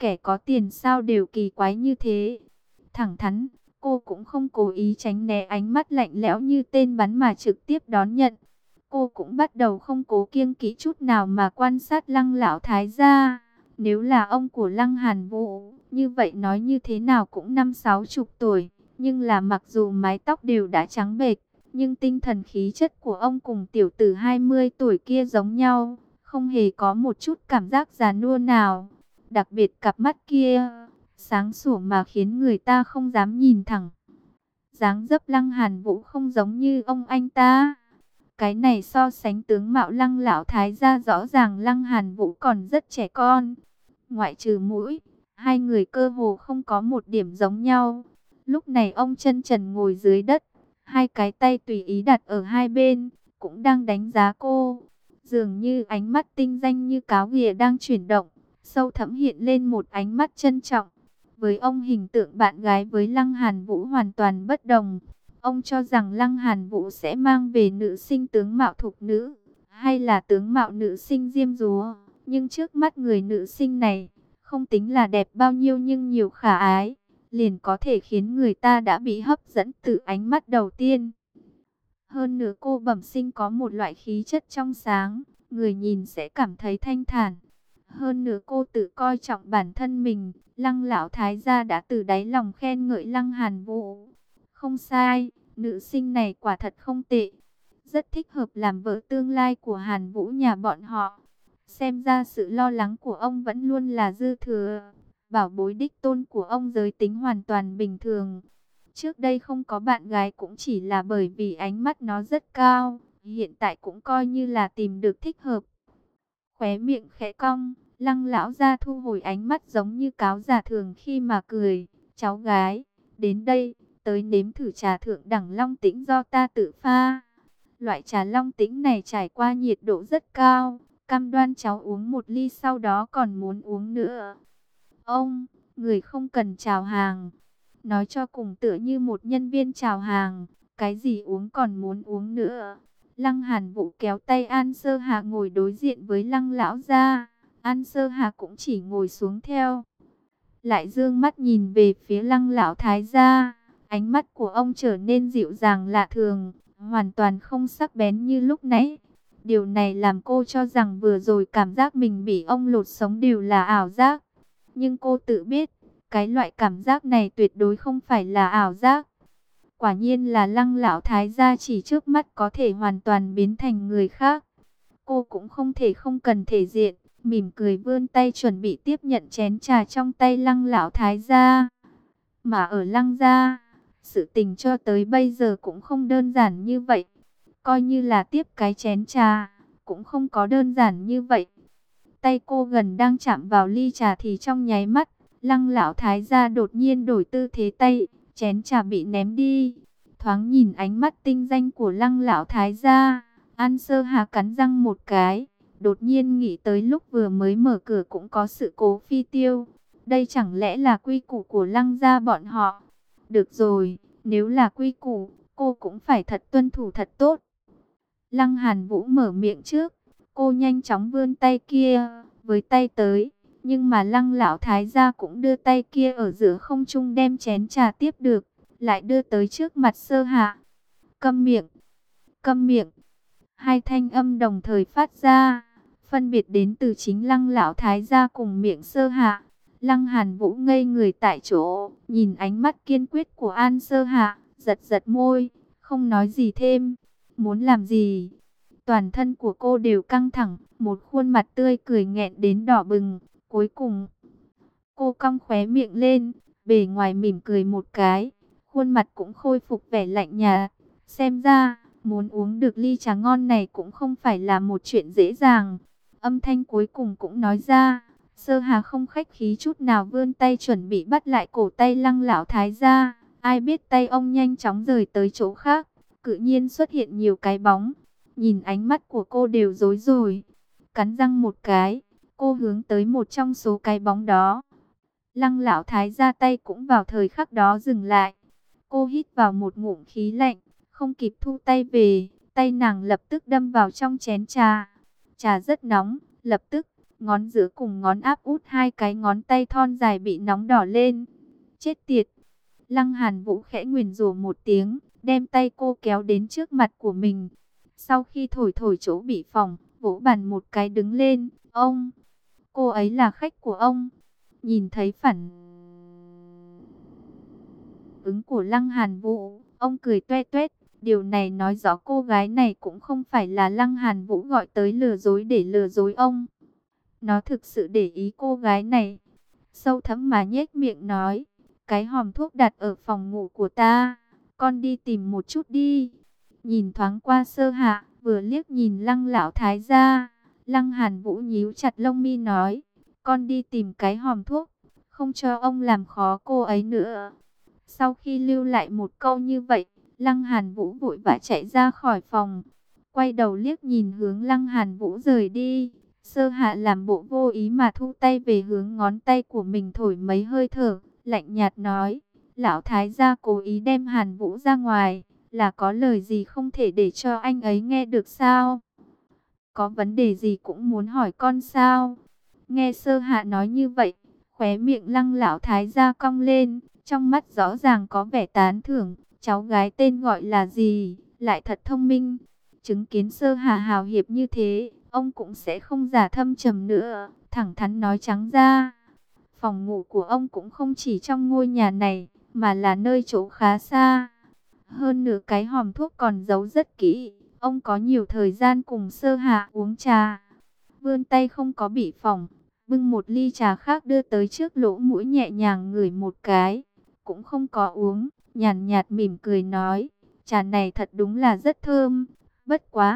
Kẻ có tiền sao đều kỳ quái như thế. Thẳng thắn, cô cũng không cố ý tránh né ánh mắt lạnh lẽo như tên bắn mà trực tiếp đón nhận. Cô cũng bắt đầu không cố kiêng kỵ chút nào mà quan sát Lăng lão thái gia. Nếu là ông của Lăng Hàn Vũ, như vậy nói như thế nào cũng 50-60 tuổi. Nhưng là mặc dù mái tóc đều đã trắng bệch, nhưng tinh thần khí chất của ông cùng tiểu tử 20 tuổi kia giống nhau. Không hề có một chút cảm giác già nua nào. Đặc biệt cặp mắt kia, sáng sủa mà khiến người ta không dám nhìn thẳng. Dáng dấp Lăng Hàn Vũ không giống như ông anh ta. Cái này so sánh tướng mạo Lăng lão thái gia, rõ ràng Lăng Hàn Vũ còn rất trẻ con. Ngoại trừ mũi, hai người cơ hồ không có một điểm giống nhau. Lúc này ông chân trần ngồi dưới đất, hai cái tay tùy ý đặt ở hai bên, cũng đang đánh giá cô. Dường như ánh mắt tinh danh như cáo ghìa đang chuyển động, sâu thẳm hiện lên một ánh mắt trân trọng. Với ông, hình tượng bạn gái với Lăng Hàn Vũ hoàn toàn bất đồng. Ông cho rằng Lăng Hàn Vũ sẽ mang về nữ sinh tướng mạo thục nữ, hay là tướng mạo nữ sinh diêm dúa. Nhưng trước mắt người nữ sinh này, không tính là đẹp bao nhiêu nhưng nhiều khả ái, liền có thể khiến người ta đã bị hấp dẫn từ ánh mắt đầu tiên. Hơn nữa cô bẩm sinh có một loại khí chất trong sáng, người nhìn sẽ cảm thấy thanh thản. Hơn nữa cô tự coi trọng bản thân mình, Lăng lão thái gia đã từ đáy lòng khen ngợi Lăng Hàn Vũ. Không sai, nữ sinh này quả thật không tệ, rất thích hợp làm vợ tương lai của Hàn Vũ nhà bọn họ. Xem ra sự lo lắng của ông vẫn luôn là dư thừa. Bảo bối đích tôn của ông giới tính hoàn toàn bình thường. Trước đây không có bạn gái cũng chỉ là bởi vì ánh mắt nó rất cao. Hiện tại cũng coi như là tìm được thích hợp. Khóe miệng khẽ cong, Lăng lão ra thu hồi ánh mắt giống như cáo già thường khi mà cười. Cháu gái, đến đây, tới nếm thử trà thượng đẳng long tĩnh do ta tự pha. Loại trà long tĩnh này trải qua nhiệt độ rất cao. Cam đoan cháu uống một ly sau đó còn muốn uống nữa. Ông, người không cần chào hàng. Nói cho cùng tựa như một nhân viên chào hàng. Cái gì uống còn muốn uống nữa. Lăng Hàn Vũ kéo tay An Sơ Hà ngồi đối diện với Lăng lão gia. An Sơ Hà cũng chỉ ngồi xuống theo. Lại dương mắt nhìn về phía Lăng lão thái gia. Ánh mắt của ông trở nên dịu dàng lạ thường, hoàn toàn không sắc bén như lúc nãy. Điều này làm cô cho rằng vừa rồi cảm giác mình bị ông lột sống đều là ảo giác. Nhưng cô tự biết, cái loại cảm giác này tuyệt đối không phải là ảo giác. Quả nhiên là Lăng lão thái gia chỉ trước mắt có thể hoàn toàn biến thành người khác. Cô cũng không thể không cần thể diện, mỉm cười vươn tay chuẩn bị tiếp nhận chén trà trong tay Lăng lão thái gia. Mà ở Lăng gia, sự tình cho tới bây giờ cũng không đơn giản như vậy. Coi như là tiếp cái chén trà, cũng không có đơn giản như vậy. Tay cô gần đang chạm vào ly trà thì trong nháy mắt, Lăng lão thái gia đột nhiên đổi tư thế tay, chén trà bị ném đi. Thoáng nhìn ánh mắt tinh danh của Lăng lão thái gia, An Sơ Hà cắn răng một cái, đột nhiên nghĩ tới lúc vừa mới mở cửa cũng có sự cố phi tiêu. Đây chẳng lẽ là quy củ của Lăng gia bọn họ? Được rồi, nếu là quy củ, cô cũng phải thật tuân thủ thật tốt. Lăng Hàn Vũ mở miệng trước, cô nhanh chóng vươn tay kia, với tay tới. Nhưng mà Lăng lão thái gia cũng đưa tay kia ở giữa không trung đem chén trà tiếp được, lại đưa tới trước mặt Sơ Hạ. Câm miệng, câm miệng. Hai thanh âm đồng thời phát ra, phân biệt đến từ chính Lăng lão thái gia cùng miệng Sơ Hạ. Lăng Hàn Vũ ngây người tại chỗ, nhìn ánh mắt kiên quyết của An Sơ Hạ, giật giật môi, không nói gì thêm. Muốn làm gì? Toàn thân của cô đều căng thẳng, một khuôn mặt tươi cười nghẹn đến đỏ bừng. Cuối cùng, cô cong khóe miệng lên, bề ngoài mỉm cười một cái, khuôn mặt cũng khôi phục vẻ lạnh nhạt. Xem ra, muốn uống được ly trà ngon này cũng không phải là một chuyện dễ dàng. Âm thanh cuối cùng cũng nói ra. Sơ Hà không khách khí chút nào vươn tay chuẩn bị bắt lại cổ tay Lăng lão thái gia. Ai biết tay ông nhanh chóng rời tới chỗ khác, tự nhiên xuất hiện nhiều cái bóng. Nhìn ánh mắt của cô đều rối rồi. Cắn răng một cái, cô hướng tới một trong số cái bóng đó. Lăng lão thái gia tay cũng vào thời khắc đó dừng lại. Cô hít vào một ngụm khí lạnh, không kịp thu tay về, tay nàng lập tức đâm vào trong chén trà. Trà rất nóng, lập tức ngón giữa cùng ngón áp út hai cái ngón tay thon dài bị nóng đỏ lên. Chết tiệt! Lăng Hàn Vũ khẽ nguyền rủa một tiếng, đem tay cô kéo đến trước mặt của mình. Sau khi thổi thổi chỗ bị phỏng, vỗ bàn một cái đứng lên. Ông! Cô ấy là khách của ông. Nhìn thấy phản ứng của Lăng Hàn Vũ, ông cười toe toét. Điều này nói rõ cô gái này cũng không phải là Lăng Hàn Vũ gọi tới lừa dối để lừa dối ông. Nó thực sự để ý cô gái này. Sâu thẳm mà nhếch miệng nói, cái hòm thuốc đặt ở phòng ngủ của ta, con đi tìm một chút đi. Nhìn thoáng qua Sơ Hạ, vừa liếc nhìn Lăng lão thái gia, Lăng Hàn Vũ nhíu chặt lông mi nói, con đi tìm cái hòm thuốc, không cho ông làm khó cô ấy nữa. Sau khi lưu lại một câu như vậy, Lăng Hàn Vũ vội vã chạy ra khỏi phòng, quay đầu liếc nhìn hướng Lăng Hàn Vũ rời đi. Sơ Hạ làm bộ vô ý mà thu tay về hướng ngón tay của mình thổi mấy hơi thở, lạnh nhạt nói, lão thái gia cố ý đem Hàn Vũ ra ngoài, là có lời gì không thể để cho anh ấy nghe được sao? Có vấn đề gì cũng muốn hỏi con sao? Nghe Sơ Hạ nói như vậy, khóe miệng Lăng lão thái gia cong lên, trong mắt rõ ràng có vẻ tán thưởng, cháu gái tên gọi là gì, lại thật thông minh. Chứng kiến Sơ Hạ hào hiệp như thế, ông cũng sẽ không giả thâm trầm nữa, thẳng thắn nói trắng ra. Phòng ngủ của ông cũng không chỉ trong ngôi nhà này, mà là nơi chỗ khá xa. Hơn nữa cái hòm thuốc còn giấu rất kỹ, ông có nhiều thời gian cùng Sơ Hạ uống trà. Vươn tay không có bị phỏng, bưng một ly trà khác đưa tới trước lỗ mũi nhẹ nhàng ngửi một cái, cũng không có uống, nhàn nhạt mỉm cười nói, trà này thật đúng là rất thơm, bất quá.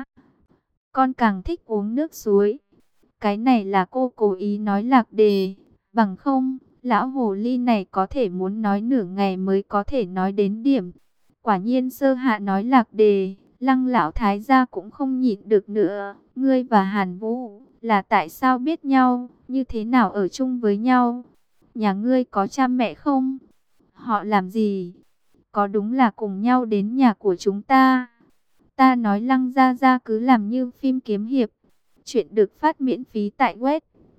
Con càng thích uống nước suối. Cái này là cô cố ý nói lạc đề. Bằng không, lão hồ ly này có thể muốn nói nửa ngày mới có thể nói đến điểm. Quả nhiên Sơ Hạ nói lạc đề, Lăng lão thái gia cũng không nhịn được nữa. Ngươi và Hàn Vũ là tại sao biết nhau, như thế nào ở chung với nhau? Nhà ngươi có cha mẹ không? Họ làm gì? Có đúng là cùng nhau đến nhà của chúng ta? Ta nói Lăng gia gia cứ làm như phim kiếm hiệp. Chuyện được phát miễn phí tại web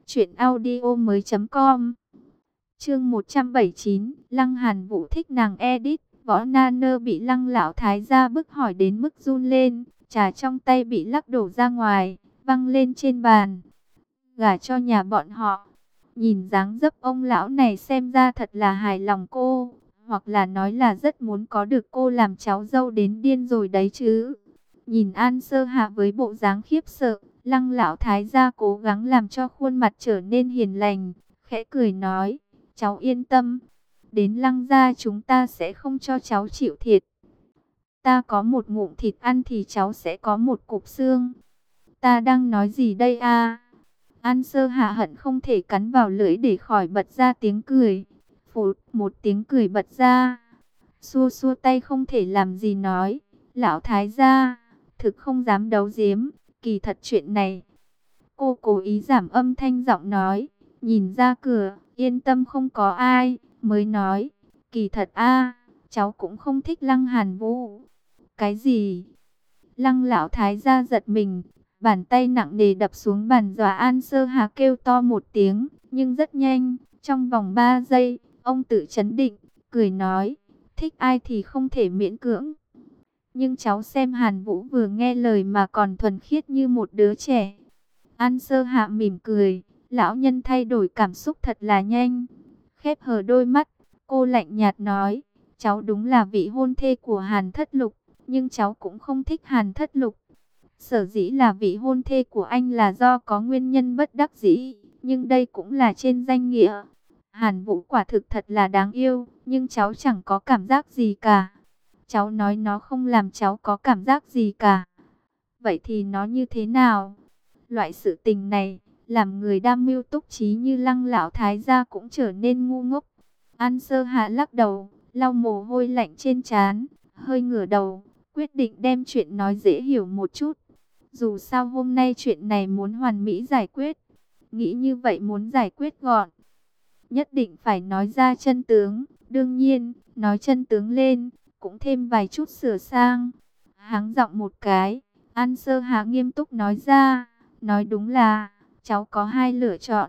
truyệnaudiomoi.com. Chương 179, Lăng Hàn Vũ thích nàng edit. Võ Na Nơ bị Lăng lão thái gia bức hỏi đến mức run lên, trà trong tay bị lắc đổ ra ngoài, văng lên trên bàn. Gả cho nhà bọn họ. Nhìn dáng dấp ông lão này xem ra thật là hài lòng cô, hoặc là nói là rất muốn có được cô làm cháu dâu đến điên rồi đấy chứ. Nhìn An Sơ Hạ với bộ dáng khiếp sợ, Lăng lão thái gia cố gắng làm cho khuôn mặt trở nên hiền lành, khẽ cười nói, cháu yên tâm, đến Lăng gia chúng ta sẽ không cho cháu chịu thiệt. Ta có một ngụm thịt ăn thì cháu sẽ có một cục xương. Ta đang nói gì đây a? An Sơ Hạ hận không thể cắn vào lưỡi để khỏi bật ra tiếng cười. Phụt, một tiếng cười bật ra. Xua xua tay không thể làm gì nói, lão thái gia, thực không dám đấu giếm, kỳ thật chuyện này. Cô cố ý giảm âm thanh giọng nói, nhìn ra cửa, yên tâm không có ai, mới nói, kỳ thật cháu cũng không thích Lăng Hàn Vũ. Cái gì? Lăng lão thái gia giật mình, bàn tay nặng nề đập xuống bàn dọa An Sơ Hà kêu to một tiếng, nhưng rất nhanh, trong vòng 3 giây, ông tự trấn định, cười nói, thích ai thì không thể miễn cưỡng. Nhưng cháu xem Hàn Vũ vừa nghe lời mà còn thuần khiết như một đứa trẻ. An Sơ Hạ mỉm cười, lão nhân thay đổi cảm xúc thật là nhanh. Khép hờ đôi mắt, cô lạnh nhạt nói, cháu đúng là vị hôn thê của Hàn Thất Lục, nhưng cháu cũng không thích Hàn Thất Lục. Sở dĩ là vị hôn thê của anh là do có nguyên nhân bất đắc dĩ, nhưng đây cũng là trên danh nghĩa. Hàn Vũ quả thực thật là đáng yêu, nhưng cháu chẳng có cảm giác gì cả. Cháu nói nó không làm cháu có cảm giác gì cả. Vậy thì nó như thế nào? Loại sự tình này, làm người đam mưu túc trí như Lăng lão thái gia cũng trở nên ngu ngốc. An Sơ Hạ lắc đầu, lau mồ hôi lạnh trên trán, hơi ngửa đầu, quyết định đem chuyện nói dễ hiểu một chút. Dù sao hôm nay chuyện này muốn hoàn mỹ giải quyết, nghĩ như vậy muốn giải quyết gọn, nhất định phải nói ra chân tướng. Đương nhiên, nói chân tướng lên, cũng thêm vài chút sửa sang. Háng giọng một cái, An Sơ Hạ nghiêm túc nói ra, nói đúng là, cháu có hai lựa chọn.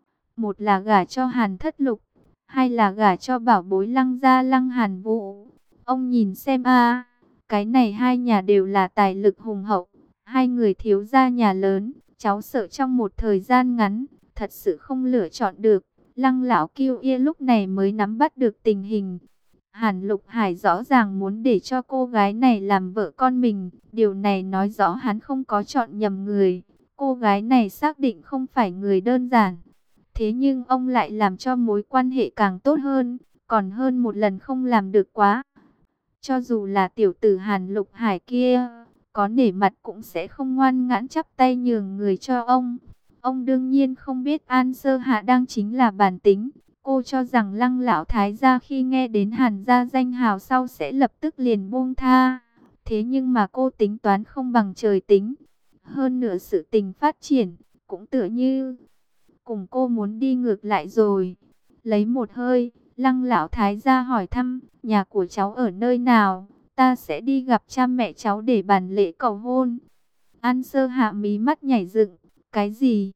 Một là gả cho Hàn Thất Lục, hai là gả cho bảo bối Lăng gia Lăng Hàn Vũ. Ông nhìn xem a, cái này hai nhà đều là tài lực hùng hậu, hai người thiếu gia nhà lớn, cháu sợ trong một thời gian ngắn, thật sự không lựa chọn được. Lăng lão kiêu ia lúc này mới nắm bắt được tình hình. Hàn Lục Hải rõ ràng muốn để cho cô gái này làm vợ con mình, điều này nói rõ hắn không có chọn nhầm người. Cô gái này xác định không phải người đơn giản. Thế nhưng ông lại làm cho mối quan hệ càng tốt hơn, còn hơn một lần không làm được quá. Cho dù là tiểu tử Hàn Lục Hải kia, có nể mặt cũng sẽ không ngoan ngoãn chắp tay nhường người cho ông. Ông đương nhiên không biết An Sơ Hạ đang chính là bản tính. Cô cho rằng Lăng lão thái gia khi nghe đến Hàn gia danh hào sau sẽ lập tức liền buông tha. Thế nhưng mà cô tính toán không bằng trời tính. Hơn nữa sự tình phát triển, cũng tựa như cùng cô muốn đi ngược lại rồi. Lấy một hơi, Lăng lão thái gia hỏi thăm, nhà của cháu ở nơi nào? Ta sẽ đi gặp cha mẹ cháu để bàn lễ cầu hôn. An Sơ Hạ mí mắt nhảy dựng, cái gì?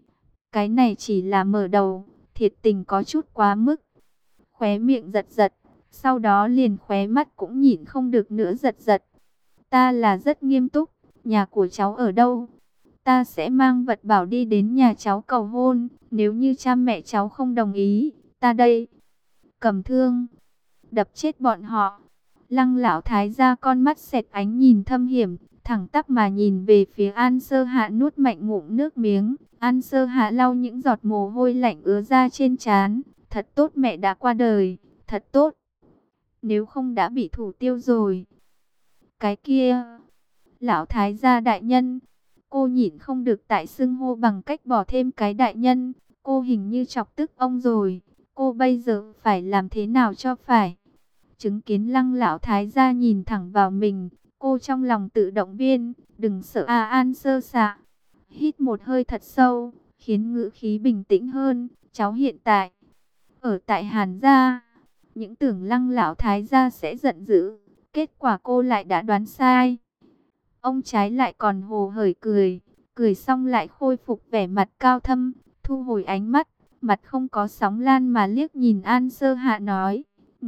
Cái này chỉ là mở đầu, thiệt tình có chút quá mức. Khóe miệng giật giật, sau đó liền khóe mắt cũng nhìn không được nữa giật giật. Ta là rất nghiêm túc, nhà của cháu ở đâu? Ta sẽ mang vật bảo đi đến nhà cháu cầu hôn, nếu như cha mẹ cháu không đồng ý, ta đây cầm thương đập chết bọn họ. Lăng lão thái gia con mắt xẹt ánh nhìn thâm hiểm, thẳng tắp mà nhìn về phía An Sơ Hạ, nuốt mạnh ngụm nước miếng. An Sơ Hạ lau những giọt mồ hôi lạnh ứa ra trên trán. Thật tốt mẹ đã qua đời, thật tốt. Nếu không đã bị thủ tiêu rồi. Cái kia, lão thái gia đại nhân, cô nhịn không được tại xưng hô bằng cách bỏ thêm cái đại nhân. Cô hình như chọc tức ông rồi. Cô bây giờ phải làm thế nào cho phải? Chứng kiến Lăng lão thái gia nhìn thẳng vào mình, cô trong lòng tự động viên, đừng sợ a. An Sơ Xạ hít một hơi thật sâu, khiến ngữ khí bình tĩnh hơn. Cháu hiện tại ở tại Hàn gia. Những tưởng Lăng lão thái gia sẽ giận dữ, kết quả cô lại đã đoán sai. Ông trái lại còn hồ hởi cười, cười xong lại khôi phục vẻ mặt cao thâm, thu hồi ánh mắt, mặt không có sóng lan mà liếc nhìn An Sơ Hạ nói,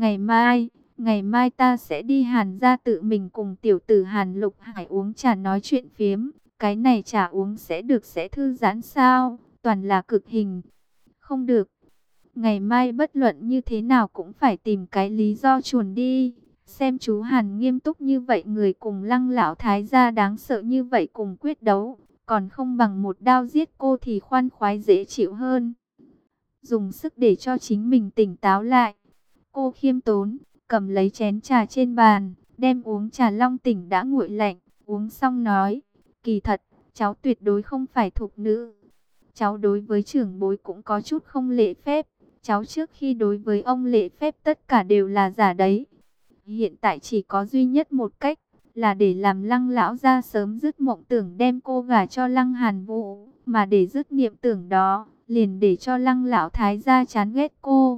ngày mai ta sẽ đi Hàn gia tự mình cùng tiểu tử Hàn Lục Hải uống trà nói chuyện phiếm. Cái này trà uống sẽ được sẽ thư giãn sao? Toàn là cực hình. Không được. Ngày mai bất luận như thế nào cũng phải tìm cái lý do chuồn đi. Xem chú Hàn nghiêm túc như vậy, người cùng Lăng lão thái gia đáng sợ như vậy cùng quyết đấu, còn không bằng một đao giết cô thì khoan khoái dễ chịu hơn. Dùng sức để cho chính mình tỉnh táo lại, cô khiêm tốn cầm lấy chén trà trên bàn, đem uống trà long tỉnh đã nguội lạnh, uống xong nói, kỳ thật, cháu tuyệt đối không phải thục nữ. Cháu đối với trưởng bối cũng có chút không lễ phép, cháu trước khi đối với ông lễ phép tất cả đều là giả đấy. Hiện tại chỉ có duy nhất một cách, là để làm Lăng lão gia sớm dứt mộng tưởng đem cô gả cho Lăng Hàn Vũ, mà để dứt niệm tưởng đó, liền để cho Lăng lão thái gia chán ghét cô.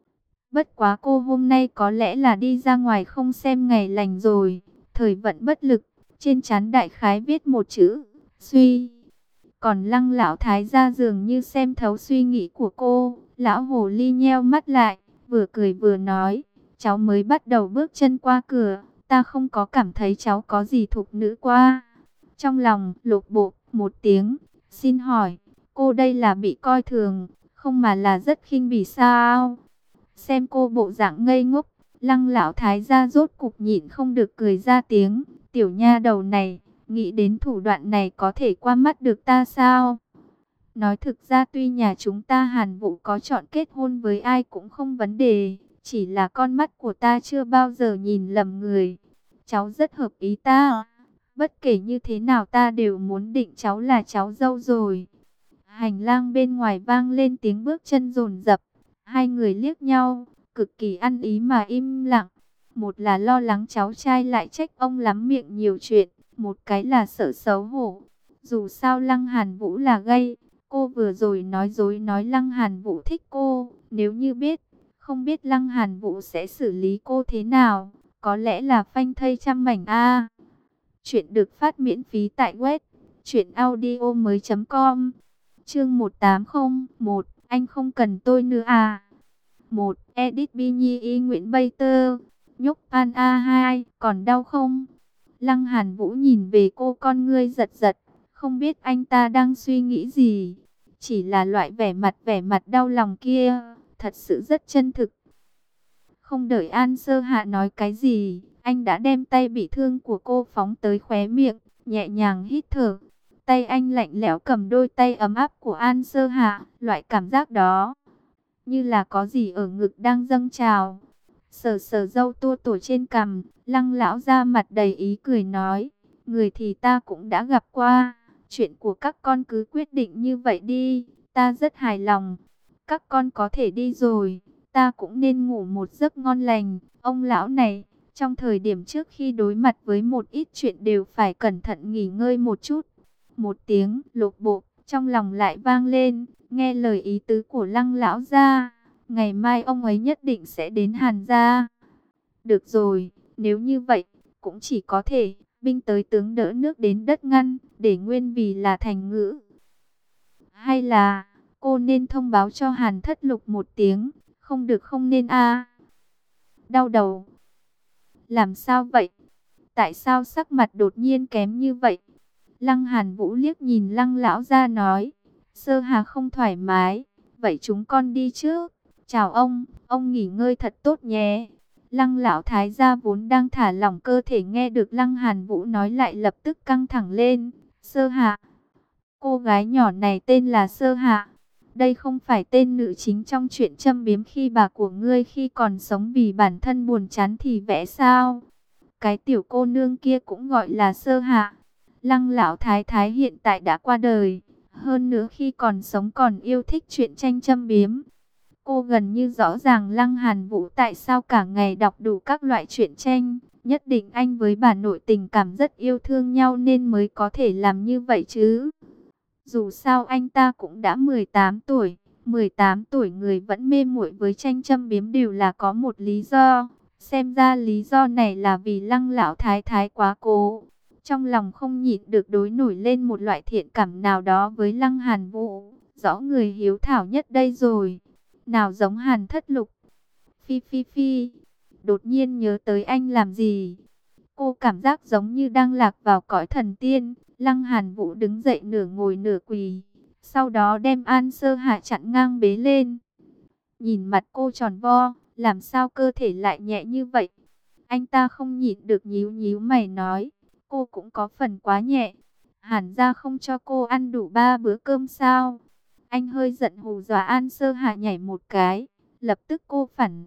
Bất quá cô hôm nay có lẽ là đi ra ngoài không xem ngày lành rồi, thời vận bất lực, trên trán đại khái viết một chữ, suy. Còn Lăng lão thái gia dường như xem thấu suy nghĩ của cô, lão hồ ly nheo mắt lại, vừa cười vừa nói, cháu mới bắt đầu bước chân qua cửa, ta không có cảm thấy cháu có gì thục nữ qua. Trong lòng lột bột một tiếng, xin hỏi, cô đây là bị coi thường, không mà là rất khinh bỉ sao? Xem cô bộ dạng ngây ngốc, Lăng lão thái gia rốt cục nhịn không được cười ra tiếng, tiểu nha đầu này, nghĩ đến thủ đoạn này có thể qua mắt được ta sao? Nói thực ra tuy nhà chúng ta Hàn Vũ có chọn kết hôn với ai cũng không vấn đề, chỉ là con mắt của ta chưa bao giờ nhìn lầm người. Cháu rất hợp ý ta, bất kể như thế nào ta đều muốn định cháu là cháu dâu rồi. Hành lang bên ngoài vang lên tiếng bước chân dồn dập, hai người liếc nhau, cực kỳ ăn ý mà im lặng. Một là lo lắng cháu trai lại trách ông lắm miệng nhiều chuyện, một cái là sợ xấu hổ. Dù sao Lăng Hàn Vũ là gay, cô vừa rồi nói dối nói Lăng Hàn Vũ thích cô, nếu như biết, không biết Lăng Hàn Vũ sẽ xử lý cô thế nào, có lẽ là phanh thây trăm mảnh a. Chuyện được phát miễn phí tại web truyệnaudiomoi.com. Chương 1801, anh không cần tôi nữa à? 1. Edit Binhi y Nguyễn Bay Tơ. Nhúc An A2, còn đau không? Lăng Hàn Vũ nhìn về cô, con ngươi giật giật, không biết anh ta đang suy nghĩ gì. Chỉ là loại vẻ mặt đau lòng kia, thật sự rất chân thực. Không đợi An Sơ Hạ nói cái gì, anh đã đem tay bị thương của cô phóng tới khóe miệng, nhẹ nhàng hít thở. Tay anh lạnh lẽo cầm đôi tay ấm áp của An Sơ Hạ, loại cảm giác đó như là có gì ở ngực đang dâng trào. Sờ sờ râu tua tủa trên cằm, Lăng lão ra mặt đầy ý cười nói, người thì ta cũng đã gặp qua, chuyện của các con cứ quyết định như vậy đi, ta rất hài lòng. Các con có thể đi rồi, ta cũng nên ngủ một giấc ngon lành. Ông lão này, trong thời điểm trước khi đối mặt với một ít chuyện đều phải cẩn thận nghỉ ngơi một chút. Một tiếng lột bột, trong lòng lại vang lên, nghe lời ý tứ của Lăng lão gia, ngày mai ông ấy nhất định sẽ đến Hàn gia. Được rồi, nếu như vậy, cũng chỉ có thể binh tới tướng đỡ nước đến đất ngăn, để nguyên vì là thành ngữ. Hay là cô nên thông báo cho Hàn Thất Lục một tiếng, không được không nên a. Đau đầu. Làm sao vậy? Tại sao sắc mặt đột nhiên kém như vậy? Lăng Hàn Vũ liếc nhìn Lăng lão gia nói, Sơ Hà không thoải mái, vậy chúng con đi trước. Chào ông nghỉ ngơi thật tốt nhé. Lăng lão thái gia vốn đang thả lỏng cơ thể, nghe được Lăng Hàn Vũ nói lại lập tức căng thẳng lên. Sơ Hạ? Cô gái nhỏ này tên là Sơ Hạ. Đây không phải tên nữ chính trong chuyện châm biếm khi bà của ngươi khi còn sống vì bản thân buồn chán thì vẽ sao? Cái tiểu cô nương kia cũng gọi là Sơ Hạ. Lăng lão thái thái hiện tại đã qua đời, hơn nữa khi còn sống còn yêu thích chuyện tranh châm biếm. Cô gần như rõ ràng Lăng Hàn Vũ tại sao cả ngày đọc đủ các loại truyện tranh. Nhất định anh với bà nội tình cảm rất yêu thương nhau nên mới có thể làm như vậy chứ. Dù sao anh ta cũng đã 18 tuổi. 18 tuổi người vẫn mê muội với tranh châm biếm đều là có một lý do. Xem ra lý do này là vì Lăng lão thái thái quá cố. Trong lòng không nhịn được đối nổi lên một loại thiện cảm nào đó với Lăng Hàn Vũ. Rõ người hiếu thảo nhất đây rồi. Nào giống Hàn Thất Lục. Phi phi phi. Đột nhiên nhớ tới anh làm gì? Cô cảm giác giống như đang lạc vào cõi thần tiên. Lăng Hàn Vũ đứng dậy nửa ngồi nửa quỳ. Sau đó đem An Sơ Hạ chặn ngang bế lên. Nhìn mặt cô tròn vo, làm sao cơ thể lại nhẹ như vậy? Anh ta không nhịn được nhíu nhíu mày nói, cô cũng có phần quá nhẹ. Hàn gia không cho cô ăn đủ 3 bữa cơm sao? Anh hơi giận hù dọa An Sơ Hạ nhảy một cái, lập tức cô phản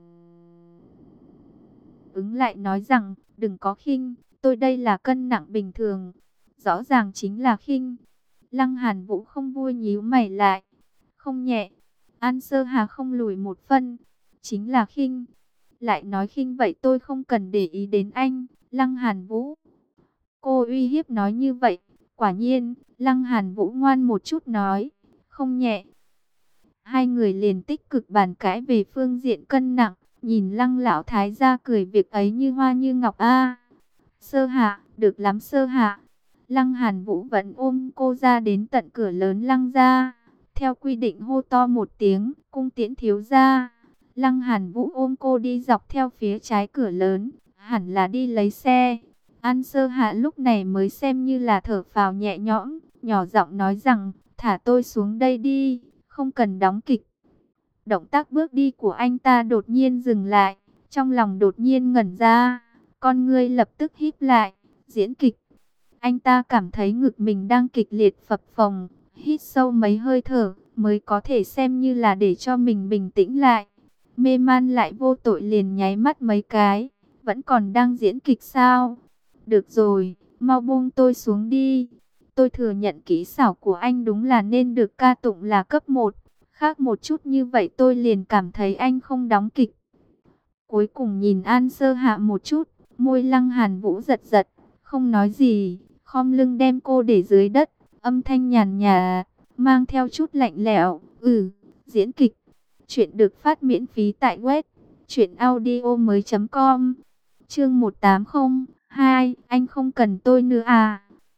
ứng lại nói rằng, đừng có khinh, tôi đây là cân nặng bình thường. Rõ ràng chính là khinh. Lăng Hàn Vũ không vui nhíu mày lại, không nhẹ. An Sơ Hà không lùi một phân, chính là khinh. Lại nói khinh vậy tôi không cần để ý đến anh, Lăng Hàn Vũ. Cô uy hiếp nói như vậy, quả nhiên, Lăng Hàn Vũ ngoan một chút nói, không nhẹ. Hai người liền tích cực bàn cãi về phương diện cân nặng, nhìn Lăng lão thái gia cười việc ấy như hoa như ngọc a. Sơ Hạ, được lắm Sơ Hạ. Lăng Hàn Vũ vẫn ôm cô ra đến tận cửa lớn Lăng gia. Theo quy định hô to một tiếng, cung tiễn thiếu gia. Lăng Hàn Vũ ôm cô đi dọc theo phía trái cửa lớn, hẳn là đi lấy xe. An Sơ Hạ lúc này mới xem như là thở phào nhẹ nhõm, nhỏ giọng nói rằng, thả tôi xuống đây đi, không cần đóng kịch. Động tác bước đi của anh ta đột nhiên dừng lại, trong lòng đột nhiên ngẩn ra, con ngươi lập tức híp lại, diễn kịch. Anh ta cảm thấy ngực mình đang kịch liệt phập phồng, hít sâu mấy hơi thở, mới có thể xem như là để cho mình bình tĩnh lại. Mê man lại vô tội liền nháy mắt mấy cái, vẫn còn đang diễn kịch sao? Được rồi, mau buông tôi xuống đi. Tôi thừa nhận kỹ xảo của anh đúng là nên được ca tụng là cấp 1. Khác một chút như vậy tôi liền cảm thấy anh không đóng kịch. Cuối cùng nhìn An Sơ Hạ một chút, môi Lăng Hàn Vũ giật giật, không nói gì, khom lưng đem cô để dưới đất, âm thanh nhàn nhạt, mang theo chút lạnh lẽo, diễn kịch. Chuyện được phát miễn phí tại web truyệnaudiomoi.com. Chương 1802, anh không cần tôi nữa à?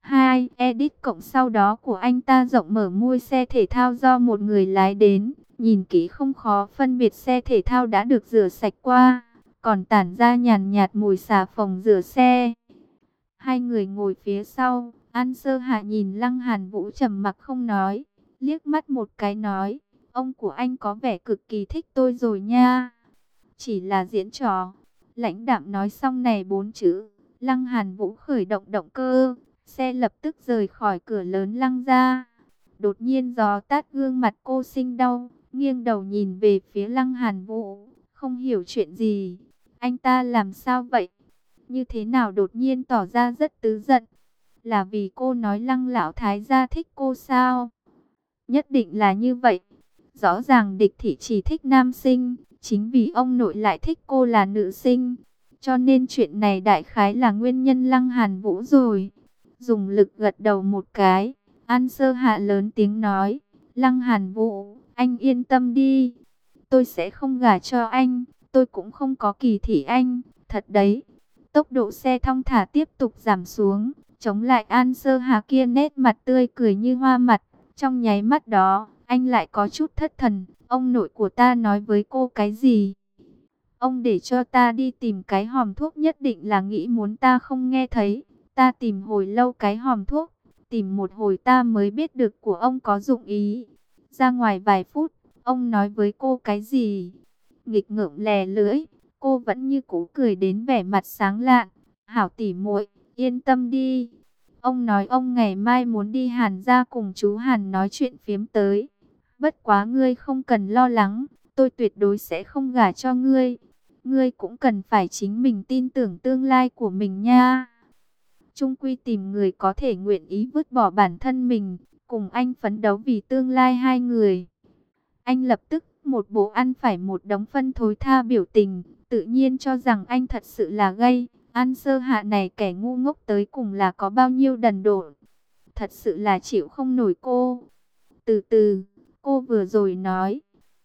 2. Edit cộng sau đó của anh ta rộng mở mui xe thể thao do một người lái đến. Nhìn kỹ không khó phân biệt xe thể thao đã được rửa sạch qua, còn tản ra nhàn nhạt mùi xà phòng rửa xe. Hai người ngồi phía sau, An Sơ Hạ nhìn Lăng Hàn Vũ trầm mặc không nói, liếc mắt một cái nói, ông của anh có vẻ cực kỳ thích tôi rồi nha. Chỉ là diễn trò. Lãnh đạm nói xong này 4 chữ, Lăng Hàn Vũ khởi động động cơ, xe lập tức rời khỏi cửa lớn lăng ra. Đột nhiên gió tát gương mặt cô sinh đau, nghiêng đầu nhìn về phía Lăng Hàn Vũ, không hiểu chuyện gì. Anh ta làm sao vậy? Như thế nào đột nhiên tỏ ra rất tức giận? Là vì cô nói Lăng lão thái gia thích cô sao? Nhất định là như vậy. Rõ ràng địch thị chỉ thích nam sinh, chính vì ông nội lại thích cô là nữ sinh. Cho nên chuyện này đại khái là nguyên nhân Lăng Hàn Vũ rồi. Dùng lực gật đầu một cái, An Sơ Hạ lớn tiếng nói, Lăng Hàn Vũ, anh yên tâm đi. Tôi sẽ không gả cho anh, tôi cũng không có kỳ thị anh, thật đấy. Tốc độ xe thong thả tiếp tục giảm xuống, chống lại An Sơ Hà kia nét mặt tươi cười như hoa mặt. Trong nháy mắt đó, anh lại có chút thất thần. Ông nội của ta nói với cô cái gì? Ông để cho ta đi tìm cái hòm thuốc, nhất định là nghĩ muốn ta không nghe thấy. Ta tìm hồi lâu cái hòm thuốc, tìm một hồi ta mới biết được của ông có dụng ý. Ra ngoài vài phút, ông nói với cô cái gì? Nghịch ngợm lè lưỡi, cô vẫn như cũ cười đến vẻ mặt sáng lạn. Hảo tỉ muội, yên tâm đi. Ông nói ông ngày mai muốn đi Hàn gia cùng chú Hàn nói chuyện phiếm tới. Bất quá ngươi không cần lo lắng, tôi tuyệt đối sẽ không gả cho ngươi. Ngươi cũng cần phải chính mình tin tưởng tương lai của mình nha. Chung quy tìm người có thể nguyện ý vứt bỏ bản thân mình, cùng anh phấn đấu vì tương lai hai người. Anh lập tức một bộ ăn phải một đống phân thối tha biểu tình, tự nhiên cho rằng anh thật sự là gay. An Sơ Hạ này kẻ ngu ngốc tới cùng là có bao nhiêu đần độn. Thật sự là chịu không nổi cô. Từ từ, cô vừa rồi nói.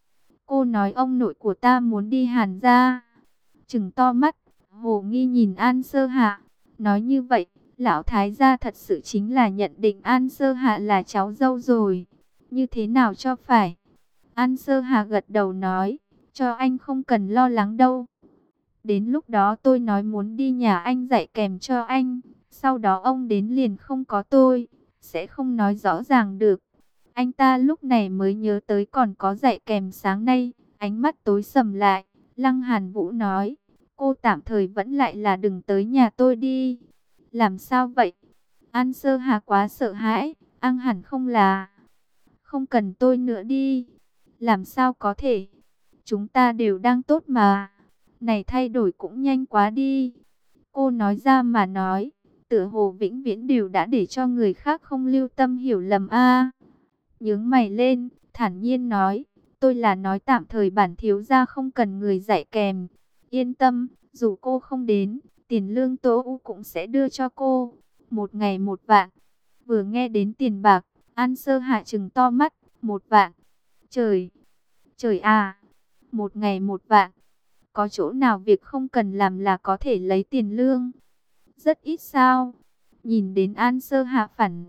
Cô nói ông nội của ta muốn đi Hàn gia. Trừng to mắt, hồ nghi nhìn An Sơ Hạ. Nói như vậy, lão thái gia thật sự chính là nhận định An Sơ Hạ là cháu dâu rồi. Như thế nào cho phải? An Sơ Hạ gật đầu nói, cho anh không cần lo lắng đâu. Đến lúc đó tôi nói muốn đi nhà anh dạy kèm cho anh. Sau đó ông đến liền không có tôi, sẽ không nói rõ ràng được. Anh ta lúc này mới nhớ tới còn có dạy kèm sáng nay, ánh mắt tối sầm lại. Lăng Hàn Vũ nói, cô tạm thời vẫn lại là đừng tới nhà tôi đi. Làm sao vậy? An Sơ Hà quá sợ hãi, An hẳn không là. Không cần tôi nữa đi. Làm sao có thể? Chúng ta đều đang tốt mà. Này thay đổi cũng nhanh quá đi. Cô nói ra mà nói, tựa hồ vĩnh viễn đều đã để cho người khác không lưu tâm hiểu lầm a. Nhướng mày lên, thản nhiên nói, tôi là nói tạm thời bản thiếu gia không cần người dạy kèm. Yên tâm, dù cô không đến, tiền lương Tố U cũng sẽ đưa cho cô. Một ngày 1 vạn. Vừa nghe đến tiền bạc, An Sơ Hạ trừng to mắt, 1 vạn. Trời, trời à, một ngày 1 vạn. Có chỗ nào việc không cần làm là có thể lấy tiền lương? Rất ít sao? Nhìn đến An Sơ Hạ phản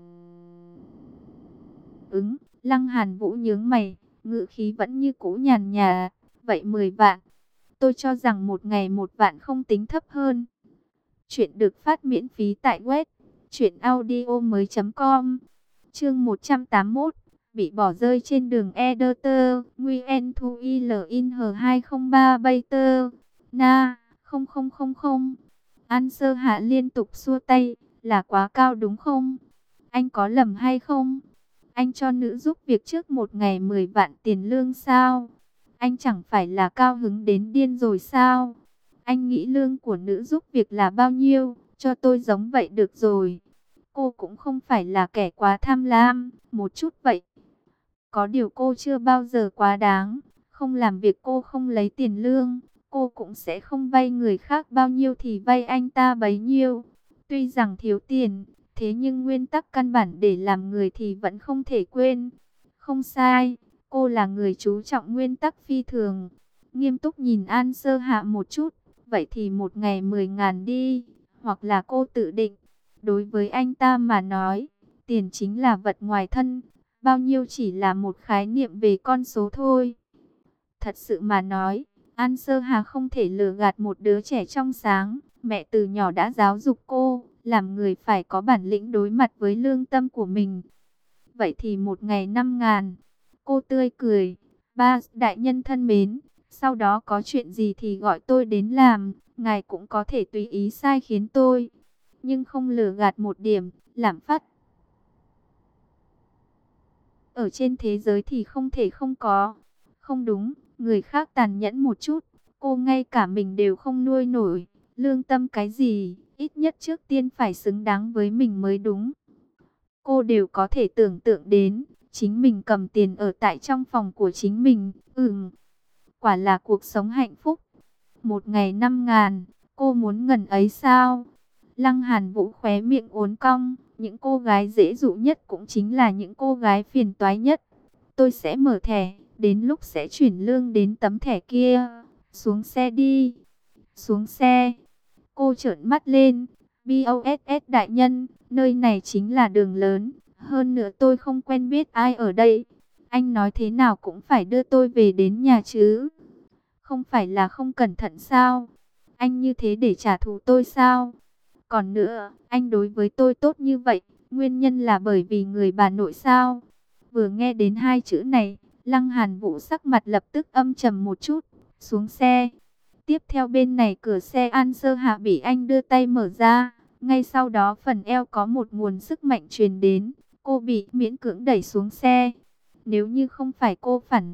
ứng, Lăng Hàn Vũ nhướng mày, ngữ khí vẫn như cũ nhàn nhạt. Vậy 10 vạn. Tôi cho rằng một ngày 1 vạn không tính thấp hơn. Chuyện được phát miễn phí tại web truyệnaudiomoi.com. Chương 181. Bị bỏ rơi trên đường Ederter, Nguyen Thu Il In H203 Bater. Na, không không không không. An Sơ Hạ liên tục xua tay, là quá cao đúng không? Anh có lầm hay không? Anh cho nữ giúp việc trước một ngày 10 vạn tiền lương sao? Anh chẳng phải là cao hứng đến điên rồi sao? Anh nghĩ lương của nữ giúp việc là bao nhiêu? Cho tôi giống vậy được rồi. Cô cũng không phải là kẻ quá tham lam, một chút vậy. Có điều cô chưa bao giờ quá đáng. Không làm việc cô không lấy tiền lương. Cô cũng sẽ không vay người khác bao nhiêu thì vay anh ta bấy nhiêu. Tuy rằng thiếu tiền, thế nhưng nguyên tắc căn bản để làm người thì vẫn không thể quên. Không sai, cô là người chú trọng nguyên tắc phi thường. Nghiêm túc nhìn An Sơ Hạ một chút. Vậy thì một ngày 10.000 đi, hoặc là cô tự định. Đối với anh ta mà nói, tiền chính là vật ngoài thân, bao nhiêu chỉ là một khái niệm về con số thôi. Thật sự mà nói, An Sơ Hà không thể lừa gạt một đứa trẻ trong sáng. Mẹ từ nhỏ đã giáo dục cô, làm người phải có bản lĩnh đối mặt với lương tâm của mình. Vậy thì một ngày 5.000, cô tươi cười. Ba, đại nhân thân mến, sau đó có chuyện gì thì gọi tôi đến làm, ngài cũng có thể tùy ý sai khiến tôi. Nhưng không lừa gạt một điểm, lạm phát ở trên thế giới thì không thể không có. Không đúng, người khác tàn nhẫn một chút, cô ngay cả mình đều không nuôi nổi. Lương tâm cái gì, ít nhất trước tiên phải xứng đáng với mình mới đúng. Cô đều có thể tưởng tượng đến, chính mình cầm tiền ở tại trong phòng của chính mình. Quả là cuộc sống hạnh phúc. Một ngày 5.000, cô muốn ngần ấy sao? Lăng Hàn Vũ khóe miệng uốn cong, những cô gái dễ dụ nhất cũng chính là những cô gái phiền toái nhất. Tôi sẽ mở thẻ, đến lúc sẽ chuyển lương đến tấm thẻ kia. Xuống xe đi. Xuống xe. Cô trợn mắt lên. BOSS đại nhân, nơi này chính là đường lớn. Hơn nữa tôi không quen biết ai ở đây. Anh nói thế nào cũng phải đưa tôi về đến nhà chứ. Không phải là không cẩn thận sao? Anh như thế để trả thù tôi sao? Còn nữa, anh đối với tôi tốt như vậy, nguyên nhân là bởi vì người bà nội sao? Vừa nghe đến hai chữ này, Lăng Hàn Vũ sắc mặt lập tức âm trầm một chút, xuống xe. Tiếp theo bên này cửa xe An Sơ Hạ bị anh đưa tay mở ra, ngay sau đó phần eo có một nguồn sức mạnh truyền đến, cô bị miễn cưỡng đẩy xuống xe. Nếu như không phải cô phản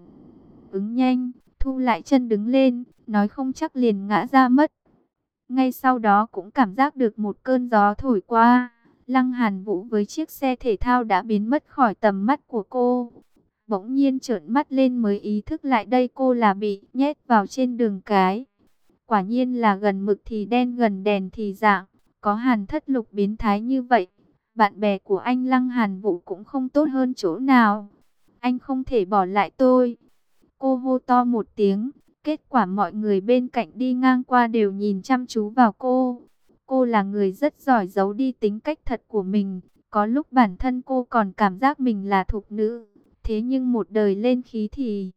ứng nhanh, thu lại chân đứng lên, nói không chắc liền ngã ra mất. Ngay sau đó cũng cảm giác được một cơn gió thổi qua. Lăng Hàn Vũ với chiếc xe thể thao đã biến mất khỏi tầm mắt của cô. Bỗng nhiên trợn mắt lên mới ý thức lại đây cô là bị nhét vào trên đường cái. Quả nhiên là gần mực thì đen gần đèn thì dạng. Có Hàn Thất Lục biến thái như vậy. Bạn bè của anh Lăng Hàn Vũ cũng không tốt hơn chỗ nào. Anh không thể bỏ lại tôi. Cô hô to một tiếng. Kết quả mọi người bên cạnh đi ngang qua đều nhìn chăm chú vào cô. Cô là người rất giỏi giấu đi tính cách thật của mình. Có lúc bản thân cô còn cảm giác mình là thục nữ. Thế nhưng một đời lên khí thì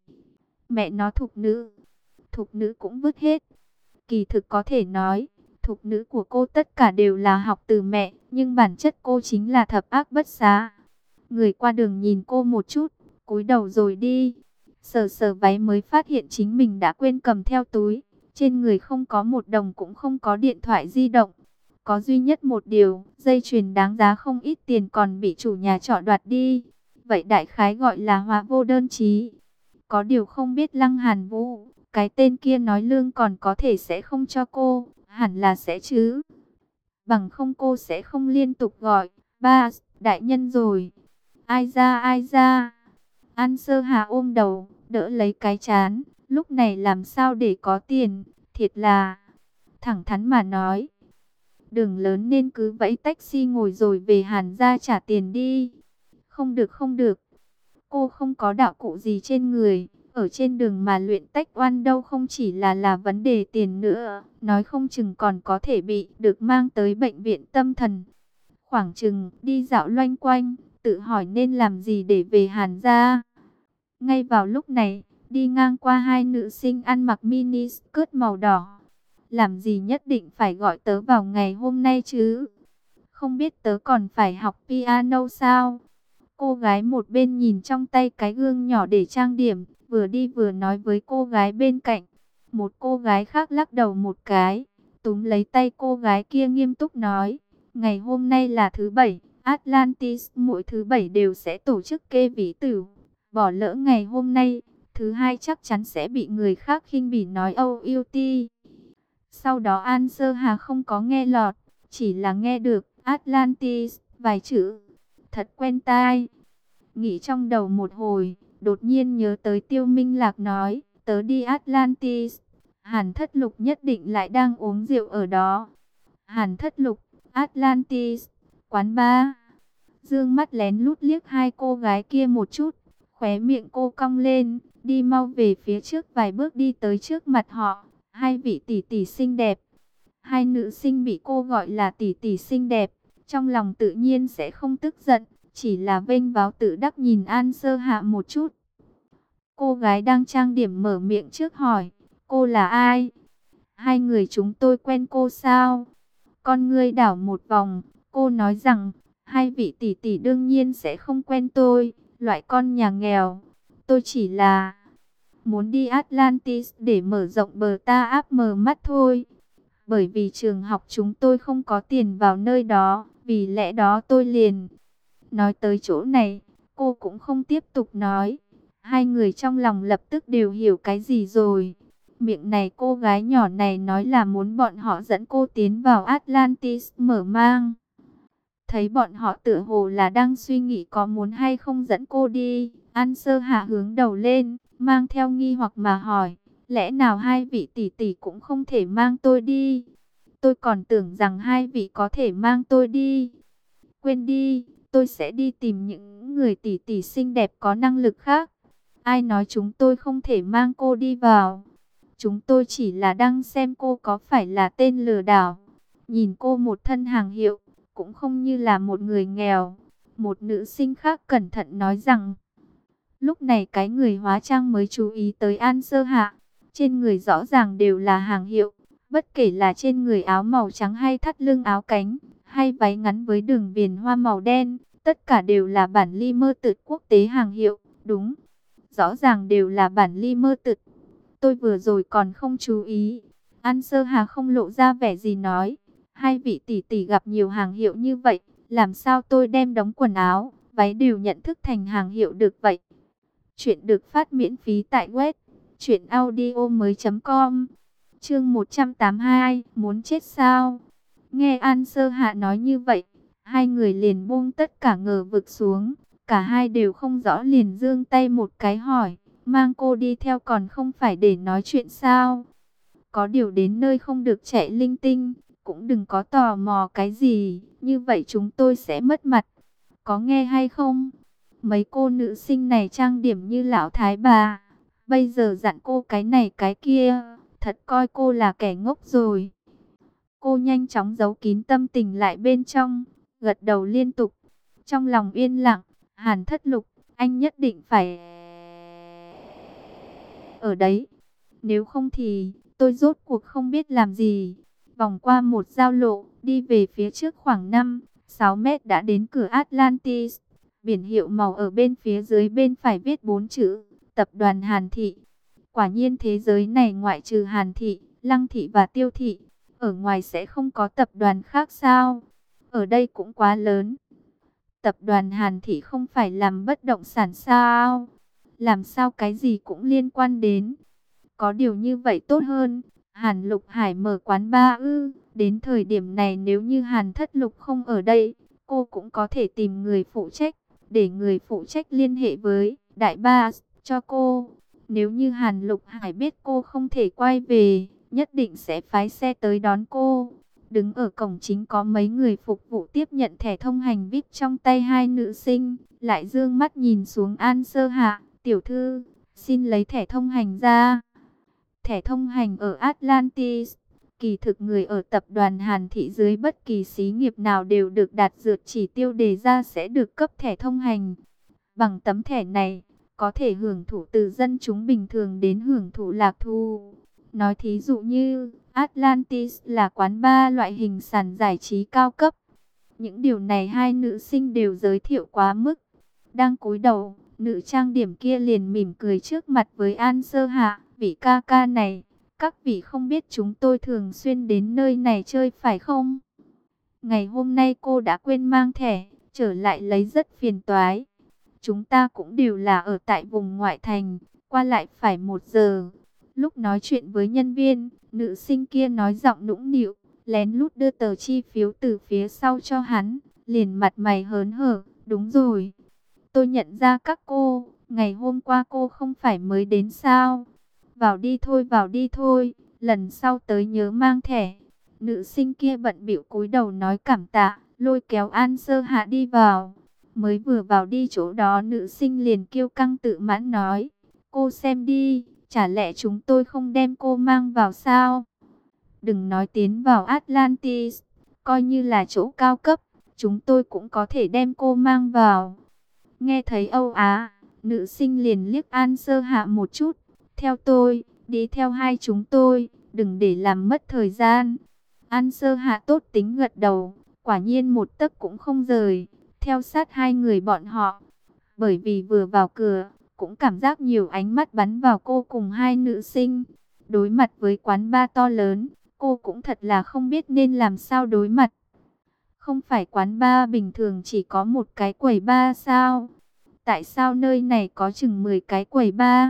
mẹ nó thục nữ. Thục nữ cũng vứt hết. Kỳ thực có thể nói, thục nữ của cô tất cả đều là học từ mẹ. Nhưng bản chất cô chính là thập ác bất xá. Người qua đường nhìn cô một chút, cúi đầu rồi đi. Sờ sờ váy mới phát hiện chính mình đã quên cầm theo túi. Trên người không có một đồng cũng không có điện thoại di động. Có duy nhất một điều, dây chuyền đáng giá không ít tiền còn bị chủ nhà trọ đoạt đi. Vậy đại khái gọi là hóa vô đơn chí. Có điều không biết Lăng Hàn Vũ, cái tên kia nói lương còn có thể sẽ không cho cô, hẳn là sẽ chứ. Bằng không cô sẽ không liên tục gọi, ba, đại nhân rồi. Ai ra ai ra. An Sơ Hà ôm đầu, đỡ lấy cái chán, lúc này làm sao để có tiền, thiệt là, thẳng thắn mà nói. Đường lớn nên cứ vẫy taxi ngồi rồi về Hàn gia trả tiền đi. Không được không được, cô không có đạo cụ gì trên người, ở trên đường mà luyện tách oan đâu không chỉ là vấn đề tiền nữa, nói không chừng còn có thể bị được mang tới bệnh viện tâm thần. Khoảng chừng đi dạo loanh quanh, tự hỏi nên làm gì để về Hàn gia. Ngay vào lúc này, đi ngang qua hai nữ sinh ăn mặc mini skirt màu đỏ. Làm gì nhất định phải gọi tớ vào ngày hôm nay chứ? Không biết tớ còn phải học piano sao? Cô gái một bên nhìn trong tay cái gương nhỏ để trang điểm, vừa đi vừa nói với cô gái bên cạnh. Một cô gái khác lắc đầu một cái, túm lấy tay cô gái kia nghiêm túc nói. Ngày hôm nay là thứ bảy, Atlantis mỗi thứ bảy đều sẽ tổ chức kê ví tử. Bỏ lỡ ngày hôm nay, thứ hai chắc chắn sẽ bị người khác khinh bỉ nói OUT. Sau đó An Sơ Hà không có nghe lọt, chỉ là nghe được Atlantis, vài chữ. Thật quen tai. Nghĩ trong đầu một hồi, đột nhiên nhớ tới Tiêu Minh Lạc nói, tớ đi Atlantis. Hàn Thất Lục nhất định lại đang uống rượu ở đó. Hàn Thất Lục, Atlantis, quán bar. Dương mắt lén lút liếc hai cô gái kia một chút, khóe miệng cô cong lên, đi mau về phía trước vài bước đi tới trước mặt họ. Hai vị tỷ tỷ xinh đẹp. Hai nữ sinh bị cô gọi là tỷ tỷ xinh đẹp, trong lòng tự nhiên sẽ không tức giận, chỉ là vênh váo tự đắc nhìn An Sơ Hạ một chút. Cô gái đang trang điểm mở miệng trước hỏi, cô là ai? Hai người chúng tôi quen cô sao? Con ngươi đảo một vòng, cô nói rằng, hai vị tỷ tỷ đương nhiên sẽ không quen tôi, loại con nhà nghèo. Tôi chỉ là muốn đi Atlantis để mở rộng bờ ta áp mờ mắt thôi. Bởi vì trường học chúng tôi không có tiền vào nơi đó, vì lẽ đó tôi liền. Nói tới chỗ này, cô cũng không tiếp tục nói. Hai người trong lòng lập tức đều hiểu cái gì rồi. Miệng này cô gái nhỏ này nói là muốn bọn họ dẫn cô tiến vào Atlantis mở mang. Thấy bọn họ tựa hồ là đang suy nghĩ có muốn hay không dẫn cô đi. An Sơ Hạ hướng đầu lên, mang theo nghi hoặc mà hỏi. Lẽ nào hai vị tỷ tỷ cũng không thể mang tôi đi? Tôi còn tưởng rằng hai vị có thể mang tôi đi. Quên đi, tôi sẽ đi tìm những người tỷ tỷ xinh đẹp có năng lực khác. Ai nói chúng tôi không thể mang cô đi vào? Chúng tôi chỉ là đang xem cô có phải là tên lừa đảo. Nhìn cô một thân hàng hiệu, cũng không như là một người nghèo. Một nữ sinh khác cẩn thận nói rằng, lúc này cái người hóa trang mới chú ý tới An Sơ Hạ. Trên người rõ ràng đều là hàng hiệu, bất kể là trên người áo màu trắng hay thắt lưng áo cánh, hay váy ngắn với đường viền hoa màu đen, tất cả đều là bản limited quốc tế hàng hiệu. Đúng, rõ ràng đều là bản limited. Tôi vừa rồi còn không chú ý. An Sơ Hà không lộ ra vẻ gì nói, hai vị tỷ tỷ gặp nhiều hàng hiệu như vậy, làm sao tôi đem đống quần áo, váy đều nhận thức thành hàng hiệu được vậy? Chuyện được phát miễn phí tại web truyệnaudiomoi.com. Chương 182, muốn chết sao? Nghe An Sơ Hạ nói như vậy, hai người liền buông tất cả ngờ vực xuống, cả hai đều không rõ liền giương tay một cái hỏi, mang cô đi theo còn không phải để nói chuyện sao? Có điều đến nơi không được chạy linh tinh, cũng đừng có tò mò cái gì, như vậy chúng tôi sẽ mất mặt. Có nghe hay không? Mấy cô nữ sinh này trang điểm như lão thái bà, bây giờ dặn cô cái này cái kia, thật coi cô là kẻ ngốc rồi. Cô nhanh chóng giấu kín tâm tình lại bên trong, gật đầu liên tục. Trong lòng yên lặng, Hàn Thất Lục, anh nhất định phải ở đấy. Nếu không thì, tôi rốt cuộc không biết làm gì. Vòng qua một giao lộ, đi về phía trước khoảng 5-6 mét đã đến cửa Atlantis. Biển hiệu màu ở bên phía dưới bên phải viết 4 chữ, Tập đoàn Hàn Thị. Quả nhiên thế giới này ngoại trừ Hàn Thị, Lăng Thị và Tiêu Thị, ở ngoài sẽ không có tập đoàn khác sao? Ở đây cũng quá lớn. Tập đoàn Hàn Thị không phải làm bất động sản sao? Làm sao cái gì cũng liên quan đến? Có điều như vậy tốt hơn. Hàn Lục Hải mở quán bar ư? Đến thời điểm này nếu như Hàn Thất Lục không ở đây, cô cũng có thể tìm người phụ trách, để người phụ trách liên hệ với đại ba cho cô. Nếu như Hàn Lục Hải biết cô không thể quay về, nhất định sẽ phái xe tới đón cô. Đứng ở cổng chính có mấy người phục vụ tiếp nhận thẻ thông hành VIP trong tay hai nữ sinh, lại dương mắt nhìn xuống An Sơ Hạ, tiểu thư, xin lấy thẻ thông hành ra. Thẻ thông hành ở Atlantis, kỳ thực người ở tập đoàn Hàn Thị dưới bất kỳ xí nghiệp nào đều được đạt dượt chỉ tiêu đề ra sẽ được cấp thẻ thông hành. Bằng tấm thẻ này, có thể hưởng thụ từ dân chúng bình thường đến hưởng thụ lạc thú. Nói thí dụ như, Atlantis là quán bar loại hình sàn giải trí cao cấp. Những điều này hai nữ sinh đều giới thiệu quá mức. Đang cúi đầu, nữ trang điểm kia liền mỉm cười trước mặt với An Sơ Hạ. Vị ca ca này, các vị không biết chúng tôi thường xuyên đến nơi này chơi phải không? Ngày hôm nay cô đã quên mang thẻ, trở lại lấy rất phiền toái. Chúng ta cũng đều là ở tại vùng ngoại thành, qua lại phải 1 giờ. Lúc nói chuyện với nhân viên, nữ sinh kia nói giọng nũng nịu, lén lút đưa tờ chi phiếu từ phía sau cho hắn, liền mặt mày hớn hở, đúng rồi. Tôi nhận ra các cô, ngày hôm qua cô không phải mới đến sao? Vào đi thôi, lần sau tới nhớ mang thẻ. Nữ sinh kia bận bịu cúi đầu nói cảm tạ, lôi kéo An Sơ Hạ đi vào. Mới vừa vào đi chỗ đó nữ sinh liền kiêu căng tự mãn nói, cô xem đi, chả lẽ chúng tôi không đem cô mang vào sao? Đừng nói tiến vào Atlantis, coi như là chỗ cao cấp, chúng tôi cũng có thể đem cô mang vào. Nghe thấy Âu Á, nữ sinh liền liếc An Sơ Hạ một chút. Theo tôi, đi theo hai chúng tôi, đừng để làm mất thời gian. An Sơ Hạ tốt tính gật đầu, quả nhiên một tấc cũng không rời, theo sát hai người bọn họ. Bởi vì vừa vào cửa, cũng cảm giác nhiều ánh mắt bắn vào cô cùng hai nữ sinh. Đối mặt với quán bar to lớn, cô cũng thật là không biết nên làm sao đối mặt. Không phải quán bar bình thường chỉ có một cái quầy bar sao? Tại sao nơi này có chừng 10 cái quầy bar?